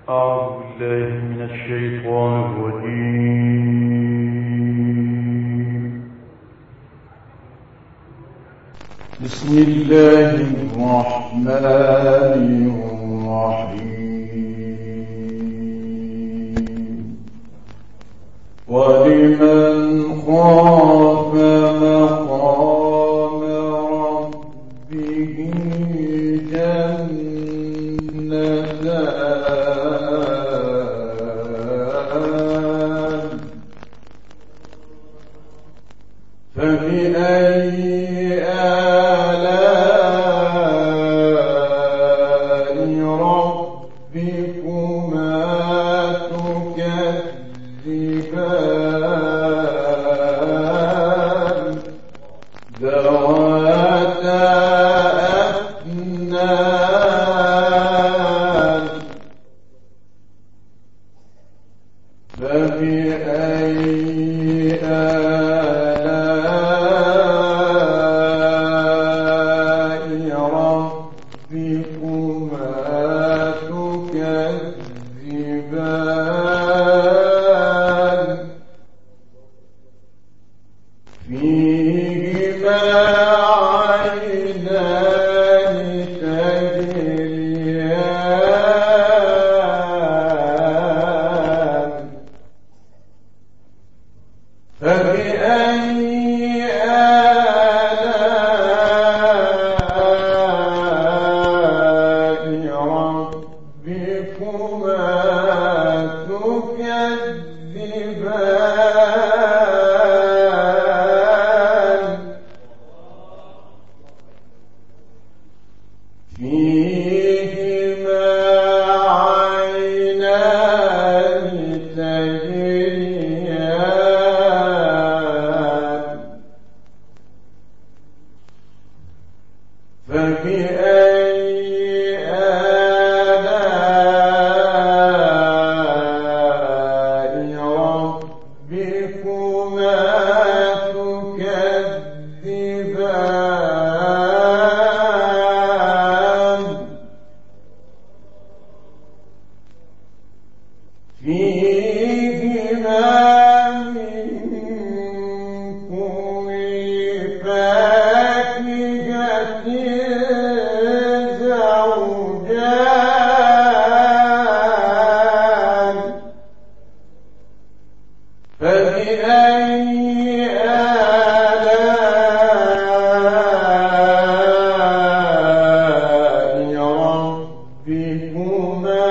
أعوذ بالله من الشيطان الرجيم. بسم الله الرحمن الرحيم. ولمن خاف مقام ربه جنتان فبأي آلاء ربكما تكذبان ذواتا أفنان فبأي آلاء ربكما تكذبان فيهما عينان تجريان فبأي آلاء ربكما تكذبان فيهما عينان تجريان فبأي آلاء ربكما تكذبان فيهما من كل فاكهة زوجان فبأي آلاء ربكما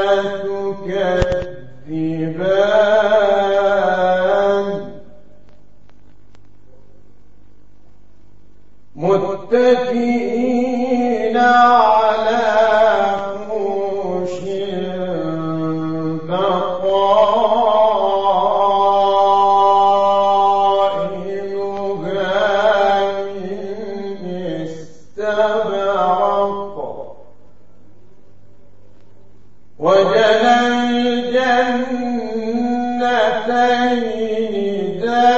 تكذبان متكئين على فرش بطائنها من استبرق وجنى الجنتين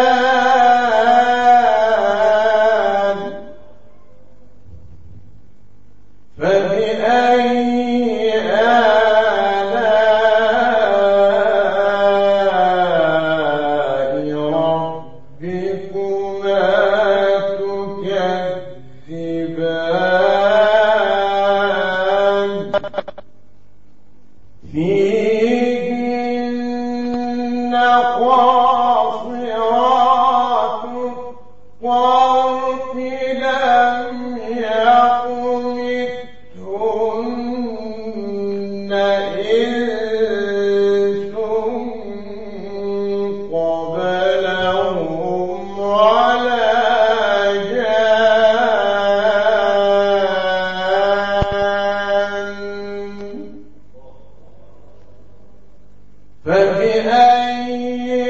دان فبأي آلاء ربكما تكذبان فيهن قاصرات الطرف لم يطمثهن إنس قبلهم ولا جان فبأي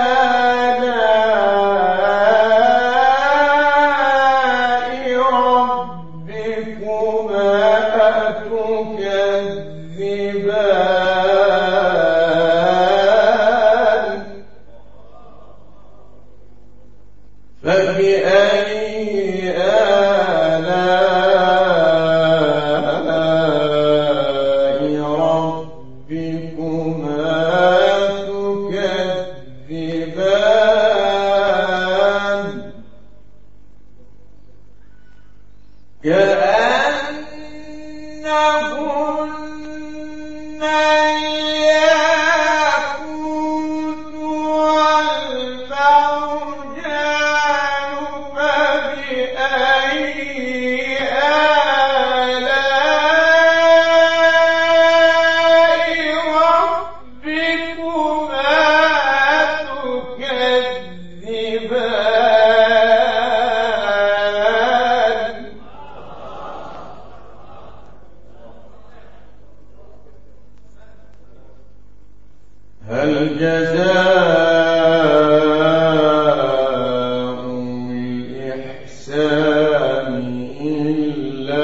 آلاء ربكما تكذبان فبأي آلاء ربكما هل جزاء الإحسان إلا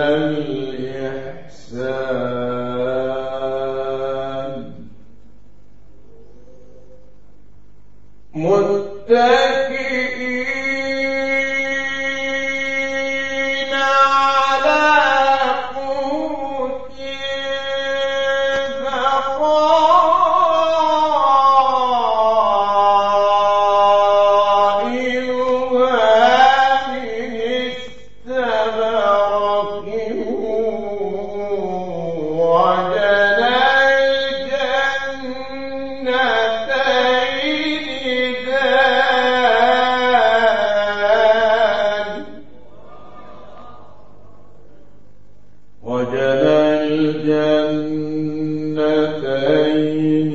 الإحسان متكئين على فرش بطائنها من استبرق وجنى الجنتين دان وجنى الجنتين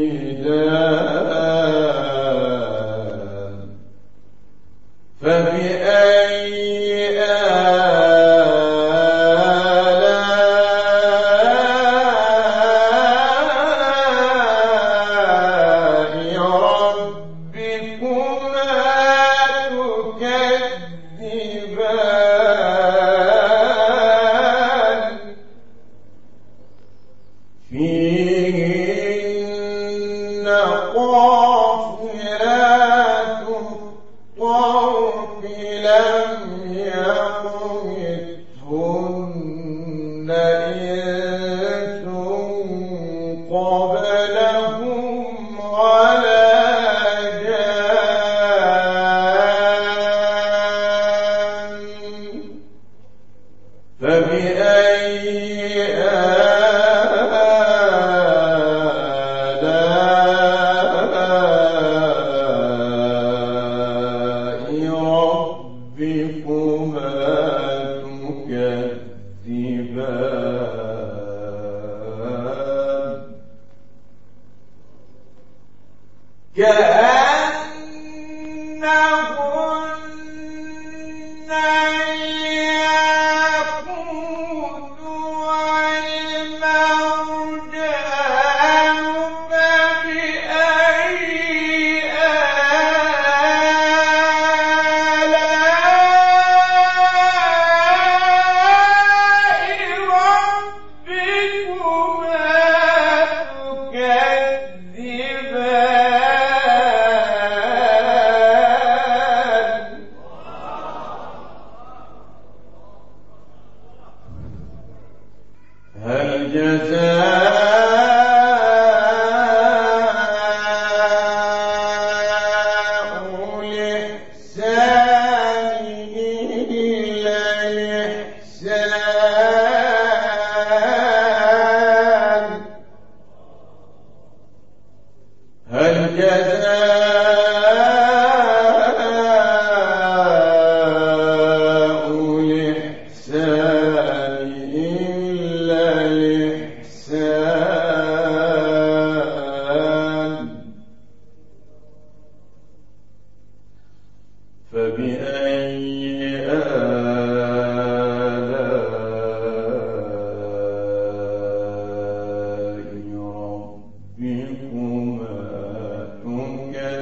دان فبأي آلاء ربكما تكذبان فيهن قاصرات الطرف لم يطمثهن إنس قبلهم ولا جان فبأي آلاء ربكما تكذبان كأنهن الياقوت والمرجان فبأي آلاء ربكما تكذبان هل جزاء الإحسان إلا الإحسان هل جزاء الإحسان إلا الإحسان فبأي آلاء ربكما تكذبان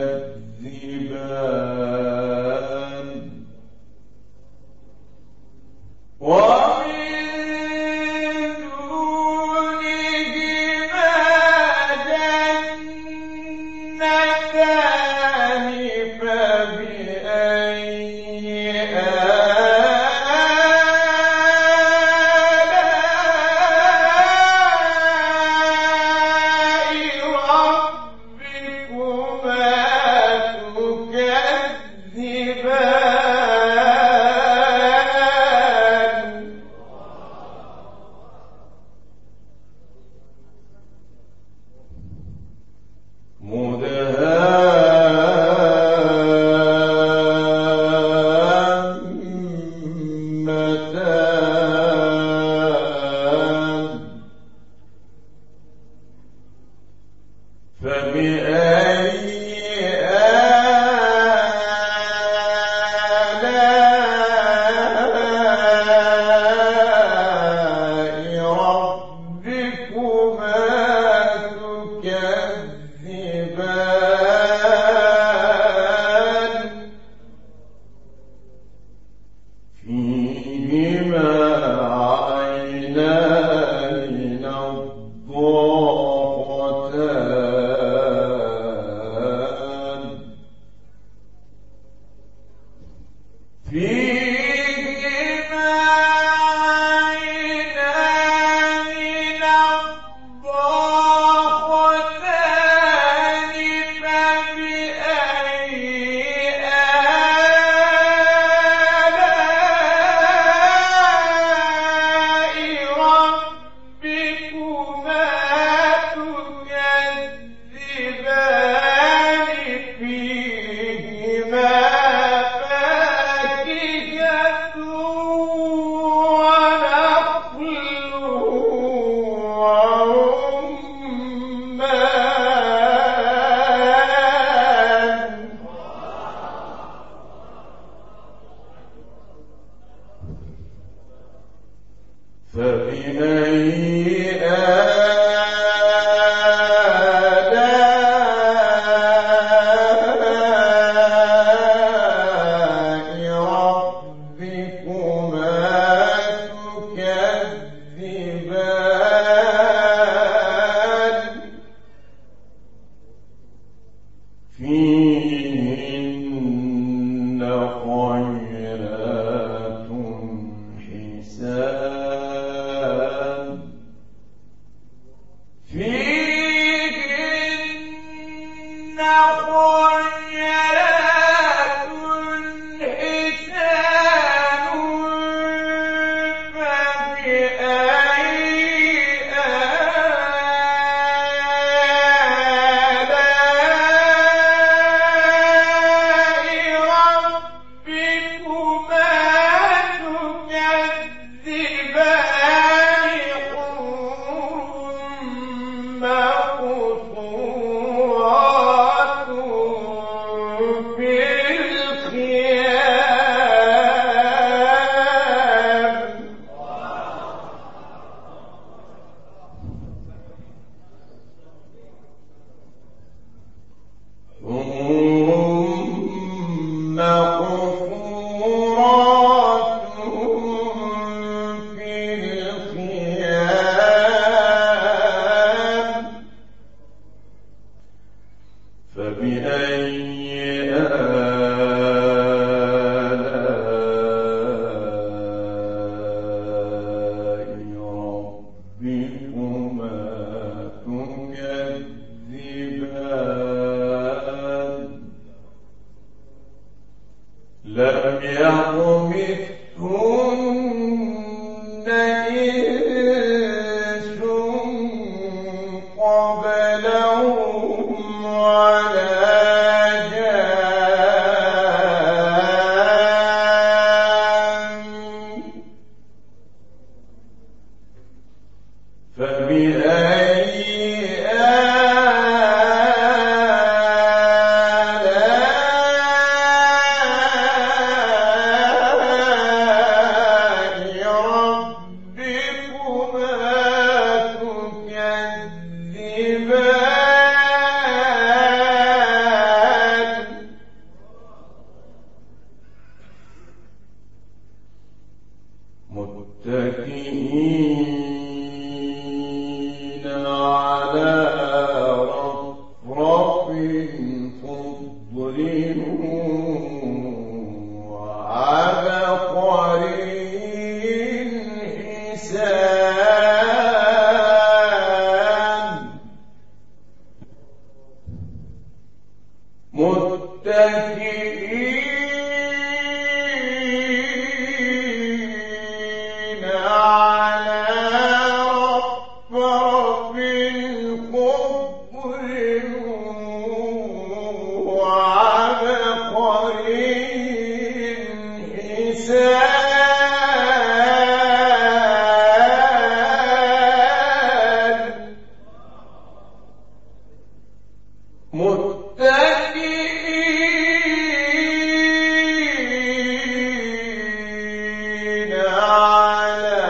متكئين على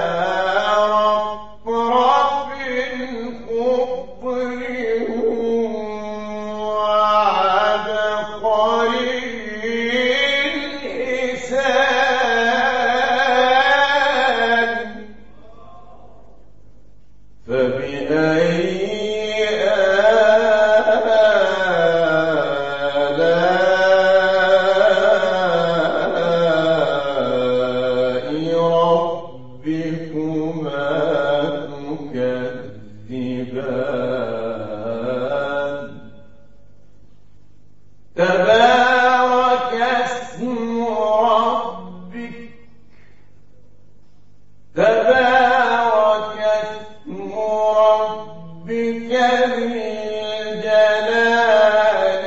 رفرف خضر وعبقري حسان فبأي ربكما تكذبان تبارك اسم ربك ذي الجلال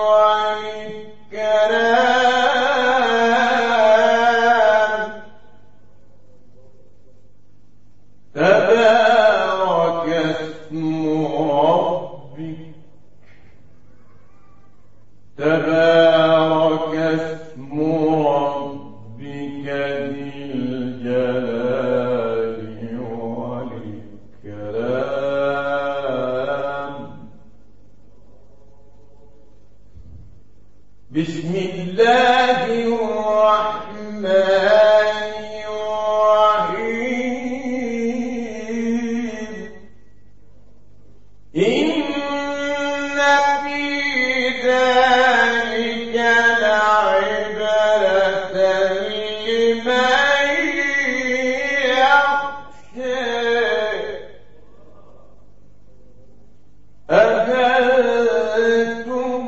والإكرام تبارك اسم ربك ذي الجلال والإكرام بسم الله الرحمن الرحيم إن في ذلك لعبرة لمن يخشى أأنتم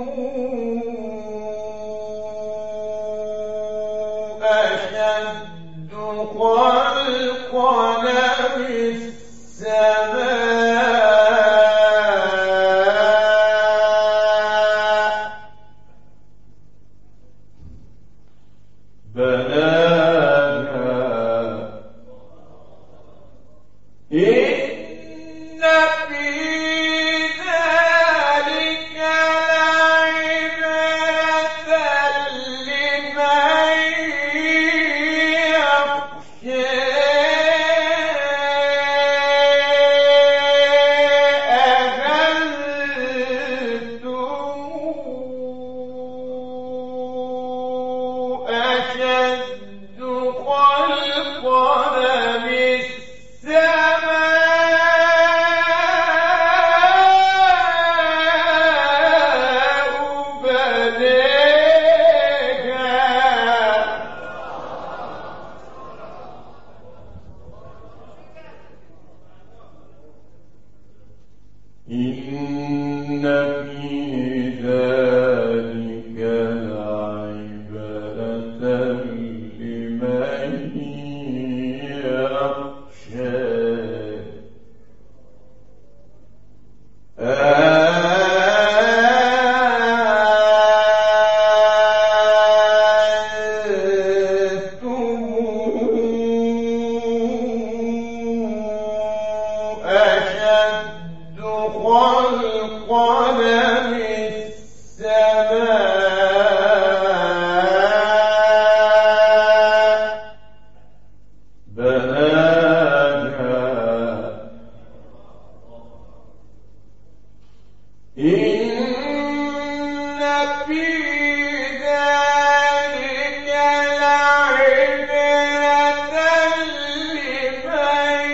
أشد خلقا من السماء بناها إن في ذلك لعبرة لمن يخشى أشد خلقا من السماء بناها إن في ذلك لعبرة لمن يخشى أأنتم أشد خلقا من السماء بناها إن في ذلك لعبرة لمن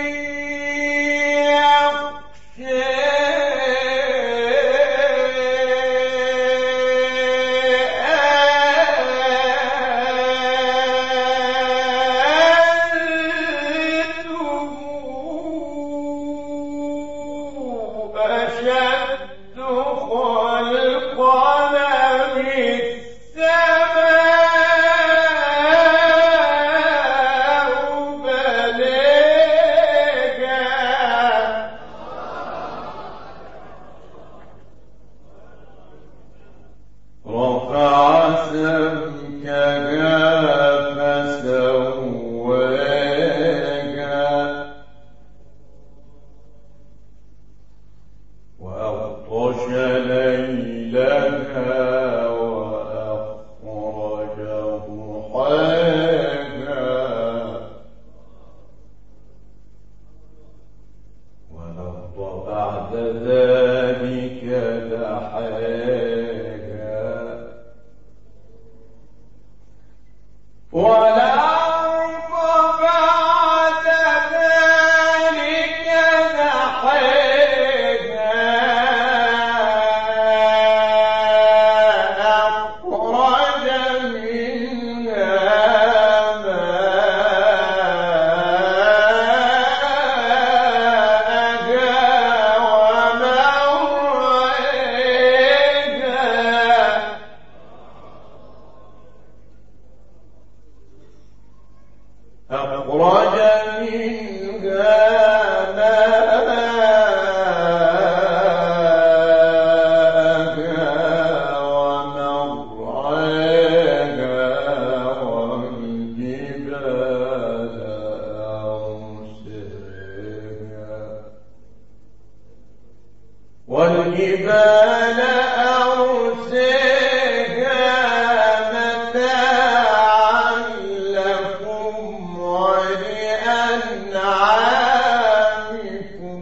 أشد وأغطش ليلها وأخرج ضحاها والأرض بعد ذلك دحاها والأرض بعد ذلك دحاها أخرج منها أخرج منها ماءها ومرعاها والجبال أرساها متاعا لكم ولأنعامكم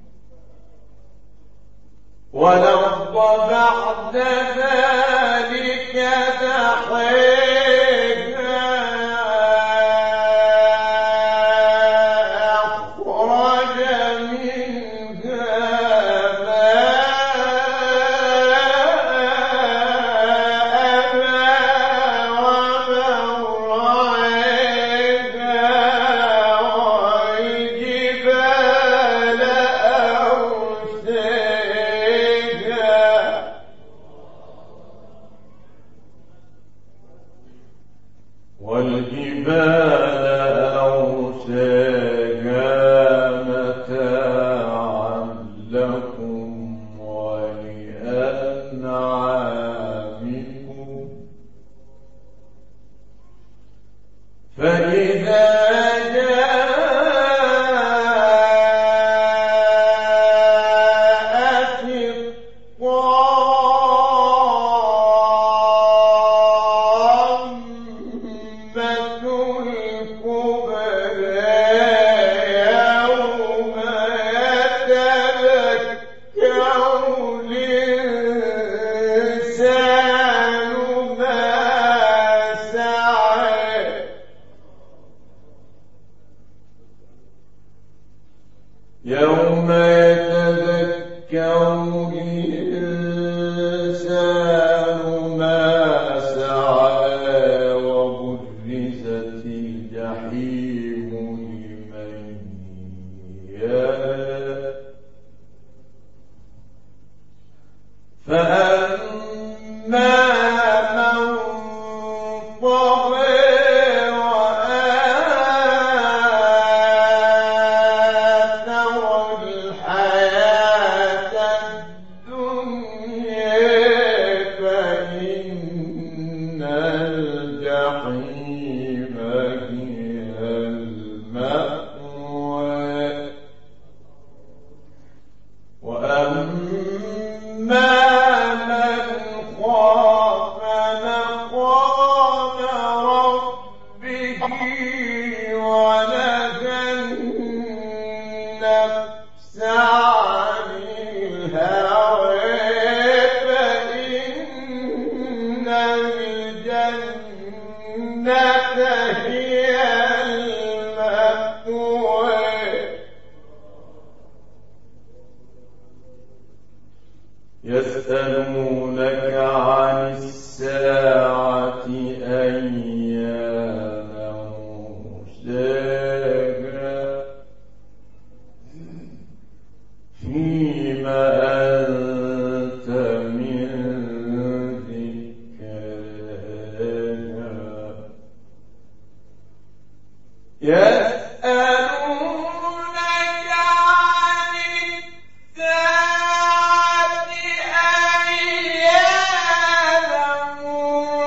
والأرض بعد ذلك دحاها أخرج منها والجبال أرساها متاعا لكم ولأنعامكم فإذا جاءت يوم يتذكر الإنسان ما سعى وبرزت الجحيم لمن يرى فأما من طغى الجحيم هي المأوى وأما من خاف مقام ربه ونهى النفس عن الهوى فإن الجنة هي المأوى يسألونك عن الساعة أيان مرساها فيما أنت من ذكرها يسألونك عن الساعة أيان مرساها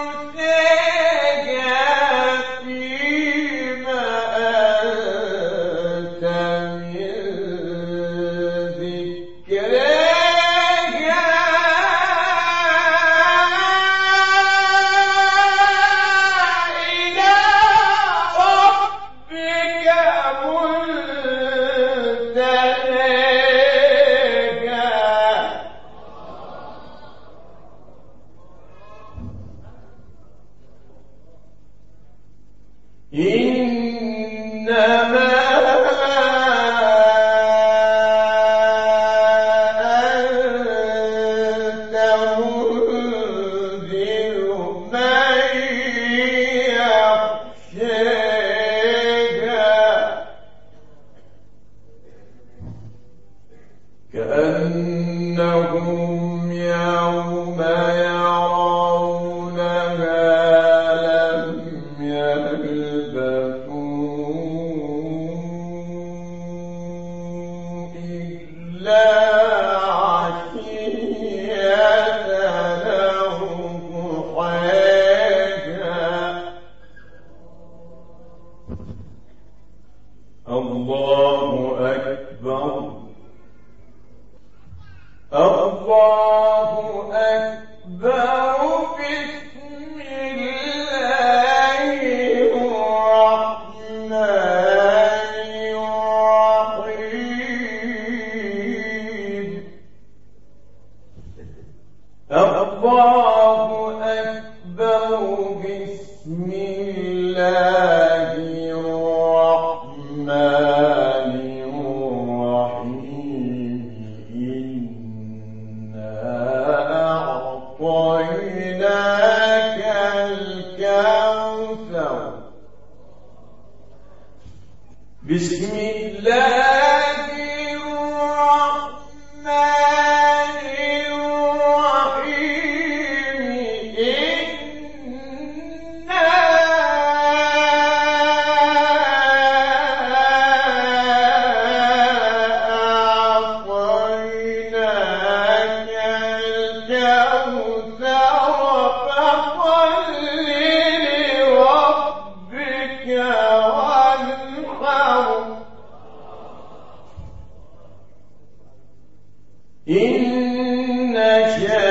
إنهم يوم يرونها لم يلبثوا إلا عشية أو ضحاها. الله أكبر. الله أكبر. بسم الله الرحمن الرحيم. الله أكبر. بسم الله الرحمن الرحيم. إنا أعطيناك الكوثر. بسم الله الرحمن الرحيم. إنا أعطيناك الكوثر فصل لربك وانحر. إن